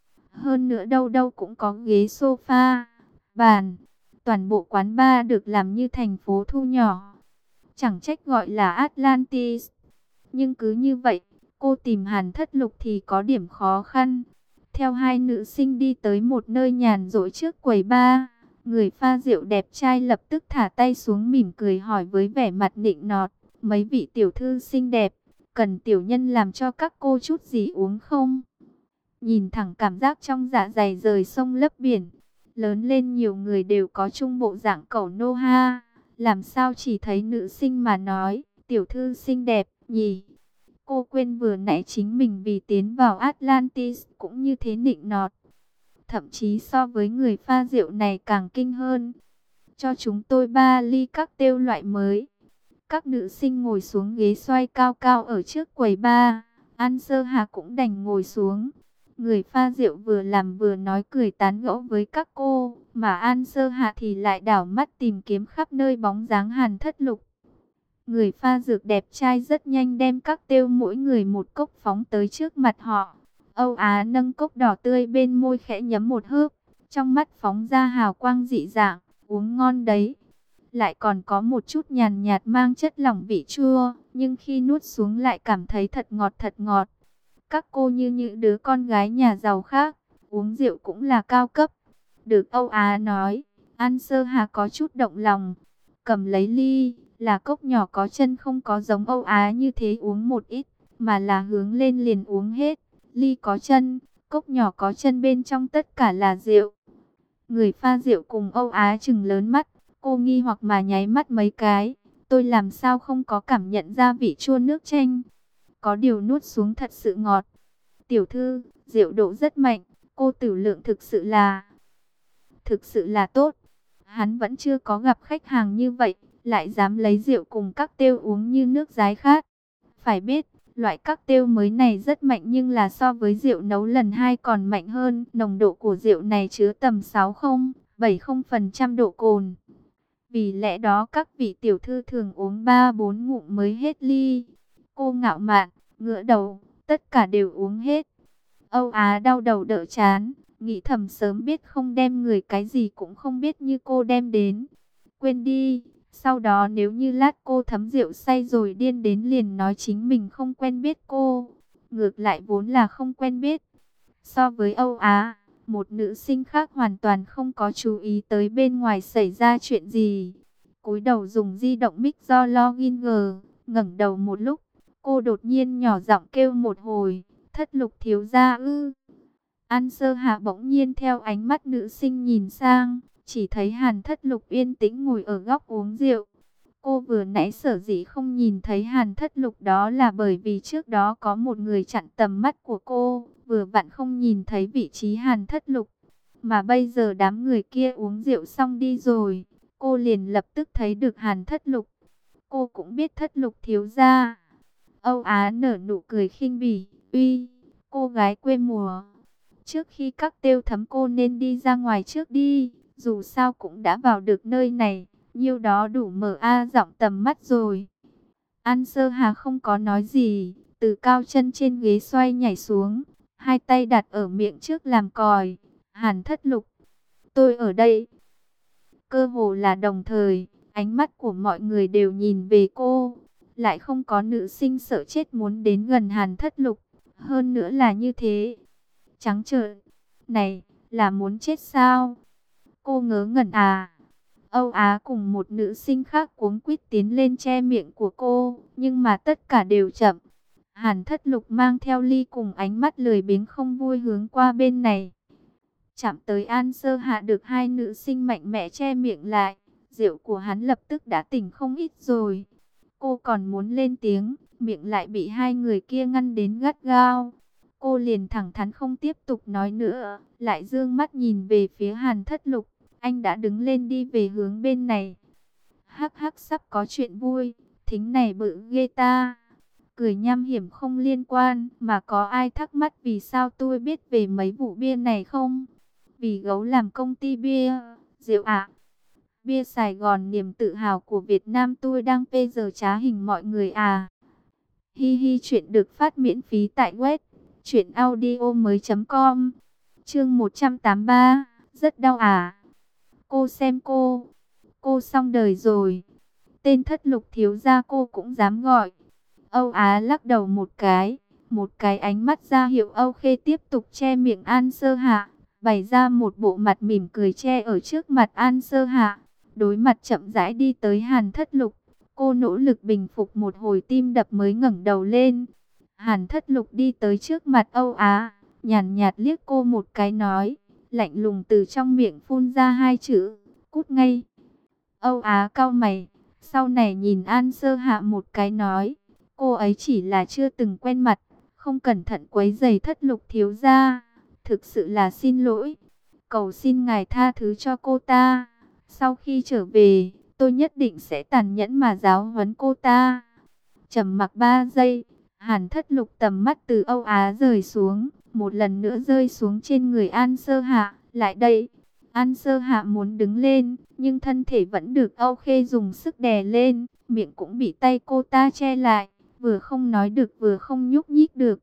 Hơn nữa đâu đâu cũng có ghế sofa, bàn. Toàn bộ quán bar được làm như thành phố thu nhỏ. Chẳng trách gọi là Atlantis. Nhưng cứ như vậy, cô tìm Hàn Thất Lục thì có điểm khó khăn. Theo hai nữ sinh đi tới một nơi nhàn rỗi trước quầy bar, người pha rượu đẹp trai lập tức thả tay xuống mỉm cười hỏi với vẻ mặt nịnh nọt: mấy vị tiểu thư xinh đẹp, cần tiểu nhân làm cho các cô chút gì uống không? Nhìn thẳng cảm giác trong dạ dày rời sông lấp biển. Lớn lên nhiều người đều có chung bộ dạng cẩu nô ha. Làm sao chỉ thấy nữ sinh mà nói tiểu thư xinh đẹp nhỉ? Cô quên vừa nãy chính mình vì tiến vào Atlantis cũng như thế nịnh nọt. Thậm chí so với người pha rượu này càng kinh hơn. Cho chúng tôi 3 ly cocktail loại mới. Các nữ sinh ngồi xuống ghế xoay cao cao ở trước quầy bar. An Sơ Hà cũng đành ngồi xuống. Người pha rượu vừa làm vừa nói cười tán gẫu với các cô, mà An Sơ Hạ thì lại đảo mắt tìm kiếm khắp nơi bóng dáng Hàn Thất Lục. Người pha dược đẹp trai rất nhanh đem cocktail mỗi người một cốc phóng tới trước mặt họ. Âu Á nâng cốc đỏ tươi bên môi khẽ nhấm một hớp, trong mắt phóng ra hào quang dị dạng, uống ngon đấy. Lại còn có một chút nhàn nhạt mang chất lỏng vị chua, nhưng khi nuốt xuống lại cảm thấy thật ngọt thật ngọt. Các cô như những đứa con gái nhà giàu khác, uống rượu cũng là cao cấp. Được Âu Á nói, An Sơ Hà có chút động lòng, cầm lấy ly, là cốc nhỏ có chân không có giống Âu Á như thế uống một ít, mà là hướng lên liền uống hết. Ly có chân, cốc nhỏ có chân bên trong tất cả là rượu. Người pha rượu cùng Âu Á trừng lớn mắt, cô nghi hoặc mà nháy mắt mấy cái. Tôi làm sao không có cảm nhận ra vị chua nước chanh. Có điều nuốt xuống thật sự ngọt. Tiểu thư, rượu độ rất mạnh, cô tử lượng thực sự là tốt. Hắn vẫn chưa có gặp khách hàng như vậy, lại dám lấy rượu cùng cocktail uống như nước giái khát. Phải biết, loại cocktail mới này rất mạnh nhưng là so với rượu nấu lần 2 còn mạnh hơn. Nồng độ của rượu này chứa tầm 60-70% độ cồn. Vì lẽ đó các vị tiểu thư thường uống 3-4 ngụm mới hết ly. Cô ngạo mạn, ngửa đầu, tất cả đều uống hết. Âu Á đau đầu đỡ chán, nghĩ thầm sớm biết không đem người cái gì cũng không biết như cô đem đến. Quên đi, sau đó nếu như lát cô thấm rượu say rồi điên đến liền nói chính mình không quen biết cô. Ngược lại vốn là không quen biết. So với Âu Á, một nữ sinh khác hoàn toàn không có chú ý tới bên ngoài xảy ra chuyện gì. Cúi đầu dùng di động mic do login G, ngẩng đầu một lúc, cô đột nhiên nhỏ giọng kêu một hồi, Thất Lục thiếu gia ư. An Sơ Hạ bỗng nhiên theo ánh mắt nữ sinh nhìn sang, chỉ thấy Hàn Thất Lục yên tĩnh ngồi ở góc uống rượu. Cô vừa nãy sở dĩ không nhìn thấy Hàn Thất Lục đó là bởi vì trước đó có một người chặn tầm mắt của cô, vừa vặn không nhìn thấy vị trí Hàn Thất Lục. Mà bây giờ đám người kia uống rượu xong đi rồi, cô liền lập tức thấy được Hàn Thất Lục. Cô cũng biết Thất Lục thiếu gia. Âu Á nở nụ cười khinh bỉ, uy, cô gái quê mùa. Trước khi các tiêu thấm cô nên đi ra ngoài trước đi, dù sao cũng đã vào được nơi này, nhiêu đó đủ mở rộng tầm mắt rồi. An Sơ Hà không có nói gì, từ cao chân trên ghế xoay nhảy xuống, hai tay đặt ở miệng trước làm còi. Hàn Thất Lục, tôi ở đây. Cơ hồ là đồng thời, ánh mắt của mọi người đều nhìn về cô, lại không có nữ sinh sợ chết muốn đến gần Hàn Thất Lục, hơn nữa là như thế. Trắng trợn, này, là muốn chết sao? Cô ngớ ngẩn à? Âu Á cùng một nữ sinh khác cuống quýt tiến lên che miệng của cô, nhưng mà tất cả đều chậm. Hàn Thất Lục mang theo ly cùng ánh mắt lười biếng không vui hướng qua bên này. Chạm tới An Sơ Hạ được hai nữ sinh mạnh mẽ che miệng lại. Rượu của hắn lập tức đã tỉnh không ít rồi. Cô còn muốn lên tiếng, miệng lại bị hai người kia ngăn đến gắt gao. Cô liền thẳng thắn không tiếp tục nói nữa, lại dương mắt nhìn về phía Hàn Thất Lục. Anh đã đứng lên đi về hướng bên này. Hắc hắc, sắp có chuyện vui, thính này bự ghê ta. Cười nham hiểm không liên quan, mà có ai thắc mắc vì sao tôi biết về mấy vụ bia này không? Vì Gấu làm công ty bia, rượu ạ. Bia Sài Gòn niềm tự hào của Việt Nam, tôi đang phê giờ trá hình mọi người à. Hi hi, chuyện được phát miễn phí tại web truyệnaudiomoi.com. Chương 183, rất đau à. Cô xem cô xong đời rồi. Tên Thất Lục thiếu gia cô cũng dám gọi. Âu Á lắc đầu một cái ánh mắt ra hiệu Âu Khê tiếp tục che miệng An Sơ Hạ, bày ra một bộ mặt mỉm cười che ở trước mặt An Sơ Hạ. Đối mặt chậm rãi đi tới Hàn Thất Lục, cô nỗ lực bình phục một hồi tim đập mới ngẩng đầu lên. Hàn Thất Lục đi tới trước mặt Âu Á, nhàn nhạt liếc cô một cái nói, lạnh lùng từ trong miệng phun ra hai chữ, cút ngay. Âu Á cau mày, sau này nhìn An Sơ Hạ một cái nói, cô ấy chỉ là chưa từng quen mặt, không cẩn thận quấy rầy Thất Lục thiếu gia, thực sự là xin lỗi, cầu xin ngài tha thứ cho cô ta. Sau khi trở về, tôi nhất định sẽ tàn nhẫn mà giáo huấn cô ta. Trầm mặc 3 giây, Hàn Thất Lục tầm mắt từ Âu Á rời xuống, một lần nữa rơi xuống trên người An Sơ Hạ. Lại đây. An Sơ Hạ muốn đứng lên, nhưng thân thể vẫn được Âu Khê dùng sức đè lên, miệng cũng bị tay cô ta che lại, vừa không nói được vừa không nhúc nhích được.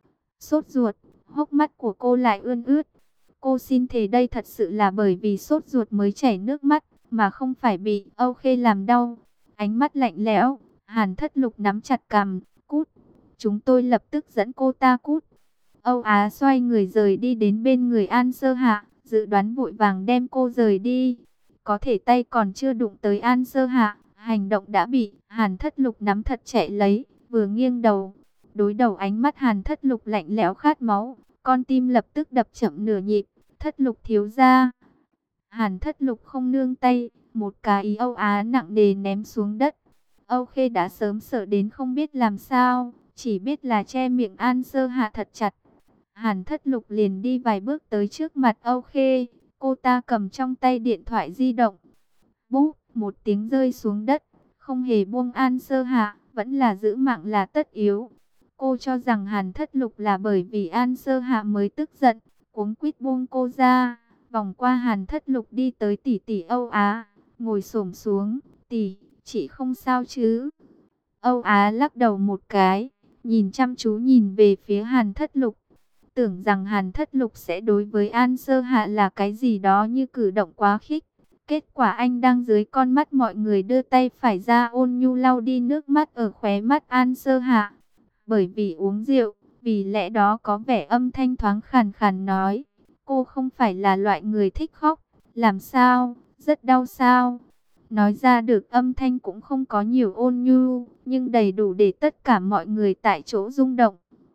Sốt ruột, hốc mắt của cô lại ươn ướt. Cô xin thề đây thật sự là bởi vì sốt ruột mới chảy nước mắt, mà không phải bị Âu Khê làm đau. Ánh mắt lạnh lẽo, Hàn Thất Lục nắm chặt cằm, cút. Chúng tôi lập tức dẫn cô ta cút. Âu Á xoay người rời đi đến bên người An Sơ Hạ, dự đoán vội vàng đem cô rời đi. Có thể tay còn chưa đụng tới An Sơ Hạ, hành động đã bị Hàn Thất Lục nắm thật chạy lấy, vừa nghiêng đầu. Đối đầu ánh mắt Hàn Thất Lục lạnh lẽo khát máu, con tim lập tức đập chậm nửa nhịp. Thất Lục thiếu gia. Hàn Thất Lục không nương tay, một cái Âu Á nặng nề ném xuống đất. Âu Khê đã sớm sợ đến không biết làm sao, chỉ biết là che miệng An Sơ Hạ thật chặt. Hàn Thất Lục liền đi vài bước tới trước mặt Âu Khê, cô ta cầm trong tay điện thoại di động. Búp, một tiếng rơi xuống đất, không hề buông An Sơ Hạ, vẫn là giữ mạng là tất yếu. Cô cho rằng Hàn Thất Lục là bởi vì An Sơ Hạ mới tức giận, cuống quýt buông cô ra, vòng qua Hàn Thất Lục đi tới tỷ tỷ Âu Á, ngồi xổm xuống, tỷ, chị không sao chứ? Âu Á lắc đầu một cái, nhìn chăm chú nhìn về phía Hàn Thất Lục, tưởng rằng Hàn Thất Lục sẽ đối với An Sơ Hạ là cái gì đó như cử động quá khích. Kết quả anh đang dưới con mắt mọi người đưa tay phải ra ôn nhu lau đi nước mắt ở khóe mắt An Sơ Hạ. Bởi vì uống rượu, vì lẽ đó có vẻ âm thanh thoáng khàn khàn nói, cô không phải là loại người thích khóc, làm sao, rất đau sao? Nói ra được âm thanh cũng không có nhiều ôn nhu, nhưng đầy đủ để tất cả mọi người tại chỗ rung động.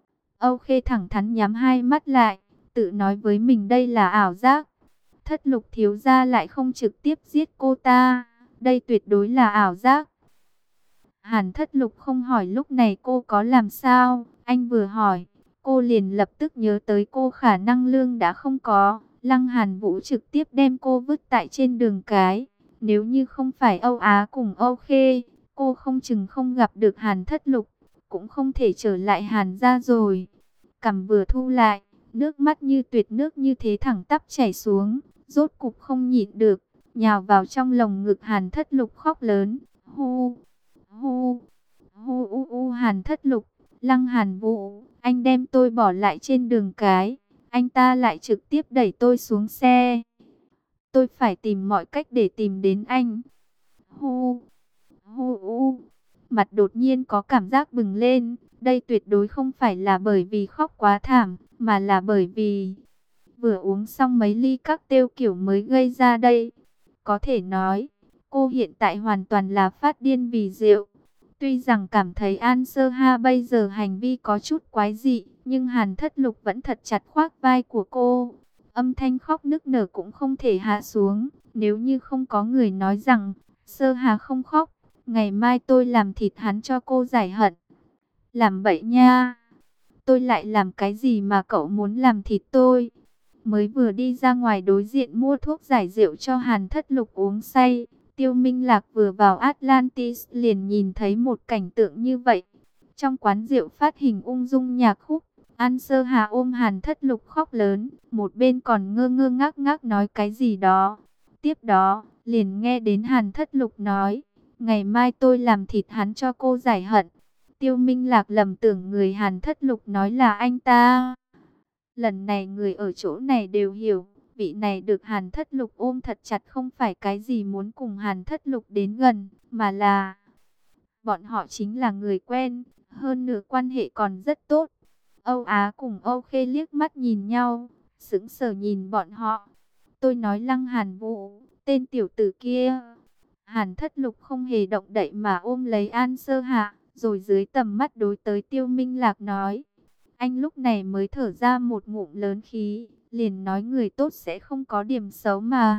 Âu Khê thẳng thắn nhắm hai mắt lại, tự nói với mình đây là ảo giác. Thất Lục thiếu gia lại không trực tiếp giết cô ta, đây tuyệt đối là ảo giác. Hàn Thất Lục không hỏi lúc này cô có làm sao, anh vừa hỏi, cô liền lập tức nhớ tới cô khả năng lương đã không có, Lăng Hàn Vũ trực tiếp đem cô vứt tại trên đường cái. Nếu như không phải Âu Á cùng Âu Khê, cô không chừng không gặp được Hàn Thất Lục, cũng không thể trở lại Hàn gia rồi. Cằm vừa thu lại, nước mắt như tuyệt nước như thế thẳng tắp chảy xuống, rốt cục không nhịn được, nhào vào trong lồng ngực Hàn Thất Lục khóc lớn, hu, hu, hu u u. Hàn Thất Lục, Lăng Hàn Vũ, anh đem tôi bỏ lại trên đường cái, anh ta lại trực tiếp đẩy tôi xuống xe. Tôi phải tìm mọi cách để tìm đến anh. Hu, hu u. Mặt đột nhiên có cảm giác bừng lên, đây tuyệt đối không phải là bởi vì khóc quá thảm, mà là bởi vì vừa uống xong mấy ly cocktail kiểu mới gây ra đây. Có thể nói, cô hiện tại hoàn toàn là phát điên vì rượu. Tuy rằng cảm thấy An Sơ Ha bây giờ hành vi có chút quái dị, nhưng Hàn Thất Lục vẫn thật chặt khoác vai của cô. Âm thanh khóc nức nở cũng không thể hạ xuống. Nếu như không có người nói rằng Sơ Hà không khóc, ngày mai tôi làm thịt hắn cho cô giải hận. Làm bậy nha. Tôi lại làm cái gì mà cậu muốn làm thịt tôi? Mới vừa đi ra ngoài đối diện mua thuốc giải rượu cho Hàn Thất Lục uống say. Tiêu Minh Lạc vừa vào Atlantis liền nhìn thấy một cảnh tượng như vậy. Trong quán rượu phát hình ung dung nhạc khúc. An Sơ Hà ôm Hàn Thất Lục khóc lớn. Một bên còn ngơ ngơ ngác ngác nói cái gì đó. Tiếp đó, liền nghe đến Hàn Thất Lục nói. Ngày mai tôi làm thịt hắn cho cô giải hận. Tiêu Minh Lạc lầm tưởng người Hàn Thất Lục nói là anh ta. Lần này người ở chỗ này đều hiểu, vị này được Hàn Thất Lục ôm thật chặt không phải cái gì muốn cùng Hàn Thất Lục đến gần, mà là bọn họ chính là người quen, hơn nữa quan hệ còn rất tốt. Âu Á cùng Âu Khê liếc mắt nhìn nhau, sững sờ nhìn bọn họ. Tôi nói Lăng Hàn Vũ, tên tiểu tử kia. Hàn Thất Lục không hề động đậy mà ôm lấy An Sơ Hạ, rồi dưới tầm mắt đối tới Tiêu Minh Lạc nói. Anh lúc này mới thở ra một ngụm lớn khí, liền nói người tốt sẽ không có điểm xấu mà.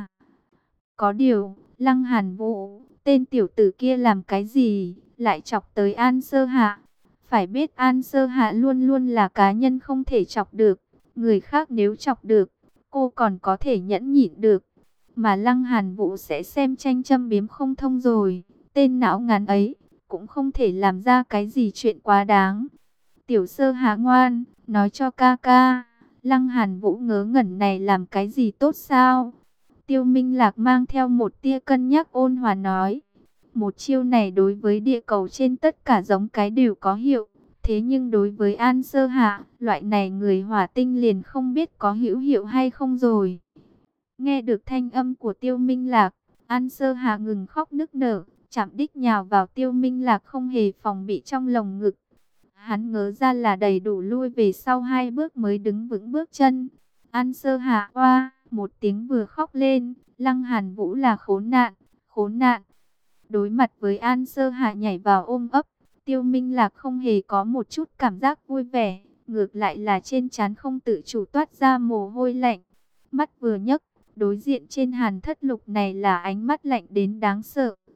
Có điều, Lăng Hàn Vũ, tên tiểu tử kia làm cái gì, lại chọc tới An Sơ Hạ. Phải biết An Sơ Hạ luôn luôn là cá nhân không thể chọc được, người khác nếu chọc được, cô còn có thể nhẫn nhịn được. Mà Lăng Hàn Vũ sẽ xem tranh châm biếm không thông rồi, tên não ngắn ấy, cũng không thể làm ra cái gì chuyện quá đáng. Tiểu Sơ Hạ ngoan, nói cho ca ca, Lăng Hàn Vũ ngớ ngẩn này làm cái gì tốt sao? Tiêu Minh Lạc mang theo một tia cân nhắc ôn hòa nói. Một chiêu này đối với địa cầu trên tất cả giống cái đều có hiệu. Thế nhưng đối với An Sơ Hạ, loại này người hỏa tinh liền không biết có hữu hiệu hay không rồi. Nghe được thanh âm của Tiêu Minh Lạc, An Sơ Hạ ngừng khóc nức nở, chạm đích nhào vào Tiêu Minh Lạc không hề phòng bị trong lồng ngực. Hắn ngớ ra là đầy đủ lui về sau 2 bước mới đứng vững bước chân. An Sơ Hạ oa, một tiếng vừa khóc lên, Lăng Hàn Vũ là khốn nạn, khốn nạn. Đối mặt với An Sơ Hạ nhảy vào ôm ấp, Tiêu Minh Lạc không hề có một chút cảm giác vui vẻ, ngược lại là trên trán không tự chủ toát ra mồ hôi lạnh. Mắt vừa nhấc, đối diện trên Hàn Thất Lục này là ánh mắt lạnh đến đáng sợ.